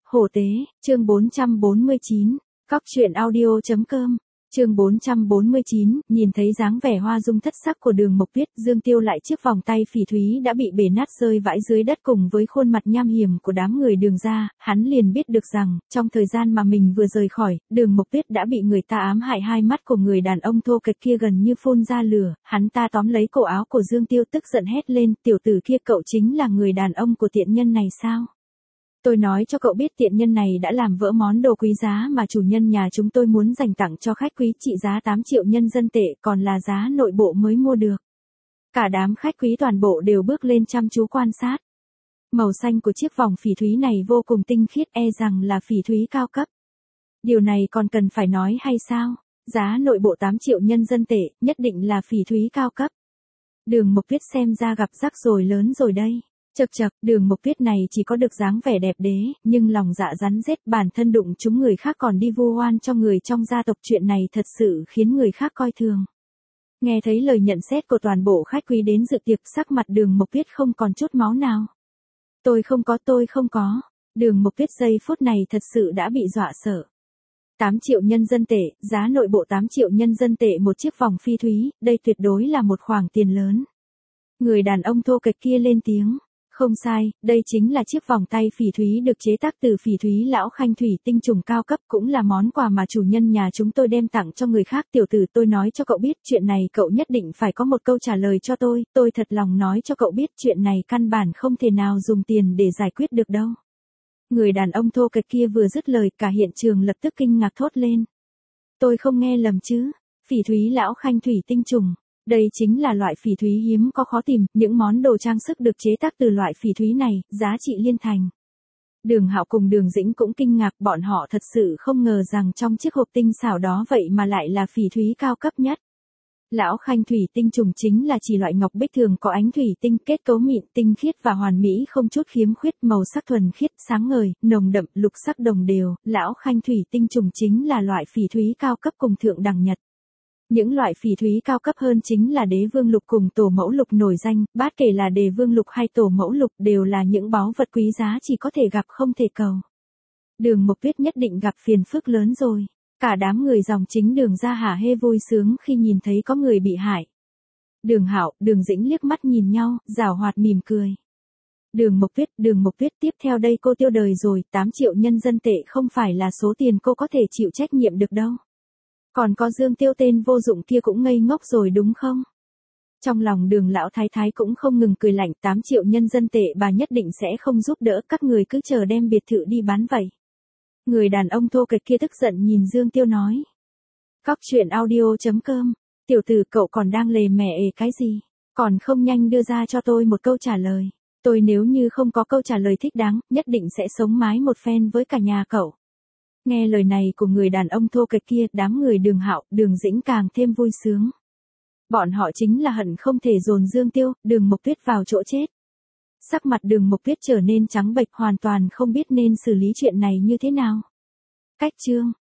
Hổ tế, chương 449, Cóc truyện audio.com, chương 449, nhìn thấy dáng vẻ hoa dung thất sắc của Đường Mộc Tuyết, Dương Tiêu lại chiếc vòng tay phỉ thúy đã bị bể nát rơi vãi dưới đất cùng với khuôn mặt nham hiểm của đám người Đường gia, hắn liền biết được rằng, trong thời gian mà mình vừa rời khỏi, Đường Mộc Tuyết đã bị người ta ám hại, hai mắt của người đàn ông thô kệch kia gần như phun ra lửa, hắn ta tóm lấy cổ áo của Dương Tiêu tức giận hét lên, tiểu tử kia cậu chính là người đàn ông của tiện nhân này sao? Tôi nói cho cậu biết tiện nhân này đã làm vỡ món đồ quý giá mà chủ nhân nhà chúng tôi muốn dành tặng cho khách quý trị giá 8 triệu nhân dân tệ, còn là giá nội bộ mới mua được. Cả đám khách quý toàn bộ đều bước lên chăm chú quan sát. Màu xanh của chiếc vòng phỉ thúy này vô cùng tinh khiết, e rằng là phỉ thúy cao cấp. Điều này còn cần phải nói hay sao? Giá nội bộ 8 triệu nhân dân tệ, nhất định là phỉ thúy cao cấp. Đường Mộc Tuyết xem ra gặp rắc rối lớn rồi đây. Chậc chậc, Đường Mộc Tuyết này chỉ có được dáng vẻ đẹp đế, nhưng lòng dạ rắn rết, bản thân đụng chúng người khác còn đi vu oan cho người trong gia tộc, chuyện này thật sự khiến người khác coi thường. Nghe thấy lời nhận xét của toàn bộ khách quý đến dự tiệc, sắc mặt Đường Mộc Tuyết không còn chút máu nào. Tôi không có. Đường Mộc Tuyết giây phút này thật sự đã bị dọa sợ. 8 triệu nhân dân tệ, giá nội bộ 8 triệu nhân dân tệ một chiếc vòng phi thúy, đây tuyệt đối là một khoản tiền lớn. Người đàn ông thô kệch kia lên tiếng. Không sai, đây chính là chiếc vòng tay phỉ thúy được chế tác từ phỉ thúy lão khanh thủy tinh trùng cao cấp, cũng là món quà mà chủ nhân nhà chúng tôi đem tặng cho người khác. Tiểu tử, tôi nói cho cậu biết, chuyện này cậu nhất định phải có một câu trả lời cho tôi thật lòng nói cho cậu biết, chuyện này căn bản không thể nào dùng tiền để giải quyết được đâu. Người đàn ông thô kệch kia vừa dứt lời, cả hiện trường lập tức kinh ngạc thốt lên. Tôi không nghe lầm chứ? Phỉ thúy lão khanh thủy tinh trùng. Đây chính là loại phỉ thúy hiếm có khó tìm, những món đồ trang sức được chế tác từ loại phỉ thúy này, giá trị liên thành. Đường Hạo cùng Đường Dĩnh cũng kinh ngạc, bọn họ thật sự không ngờ rằng trong chiếc hộp tinh xảo đó vậy mà lại là phỉ thúy cao cấp nhất. Lão khanh thủy tinh trùng chính là chỉ loại ngọc bích thường có ánh thủy tinh, kết cấu mịn, tinh khiết và hoàn mỹ, không chút khiếm khuyết, màu sắc thuần khiết, sáng ngời, nồng đậm, lục sắc đồng đều. Lão khanh thủy tinh trùng chính là loại phỉ thúy cao cấp cùng thượng đẳng nhật. Những loại phỉ thúy cao cấp hơn chính là đế vương lục cùng tổ mẫu lục nổi danh, bát kể là đế vương lục hay tổ mẫu lục đều là những báu vật quý giá chỉ có thể gặp không thể cầu. Đường Mộc Tuyết nhất định gặp phiền phức lớn rồi. Cả đám người dòng chính Đường gia hả hê vui sướng khi nhìn thấy có người bị hại. Đường Hạo, Đường Dĩnh liếc mắt nhìn nhau, giảo hoạt mỉm cười. Đường Mộc Tuyết, tiếp theo đây cô tiêu đời rồi, 8 triệu nhân dân tệ không phải là số tiền cô có thể chịu trách nhiệm được đâu. Còn có Dương Tiêu tên vô dụng kia cũng ngây ngốc rồi đúng không? Trong lòng Đường lão thái thái cũng không ngừng cười lạnh, 8 triệu nhân dân tệ bà nhất định sẽ không giúp đỡ, các người cứ chờ đem biệt thự đi bán vậy. Người đàn ông thô kệch kia tức giận nhìn Dương Tiêu nói. Cóc truyện audio.com, tiểu tử cậu còn đang lề mè cái gì? Còn không nhanh đưa ra cho tôi một câu trả lời. Tôi nếu như không có câu trả lời thích đáng, nhất định sẽ sống mái một phen với cả nhà cậu. Nghe lời này của người đàn ông thô kệch kia, đám người Đường Hạo, Đường Dĩnh càng thêm vui sướng. Bọn họ chính là hận không thể dồn Dương Tiêu, Đường Mộc Tuyết vào chỗ chết. Sắc mặt Đường Mộc Tuyết trở nên trắng bệch, hoàn toàn không biết nên xử lý chuyện này như thế nào. Cách chương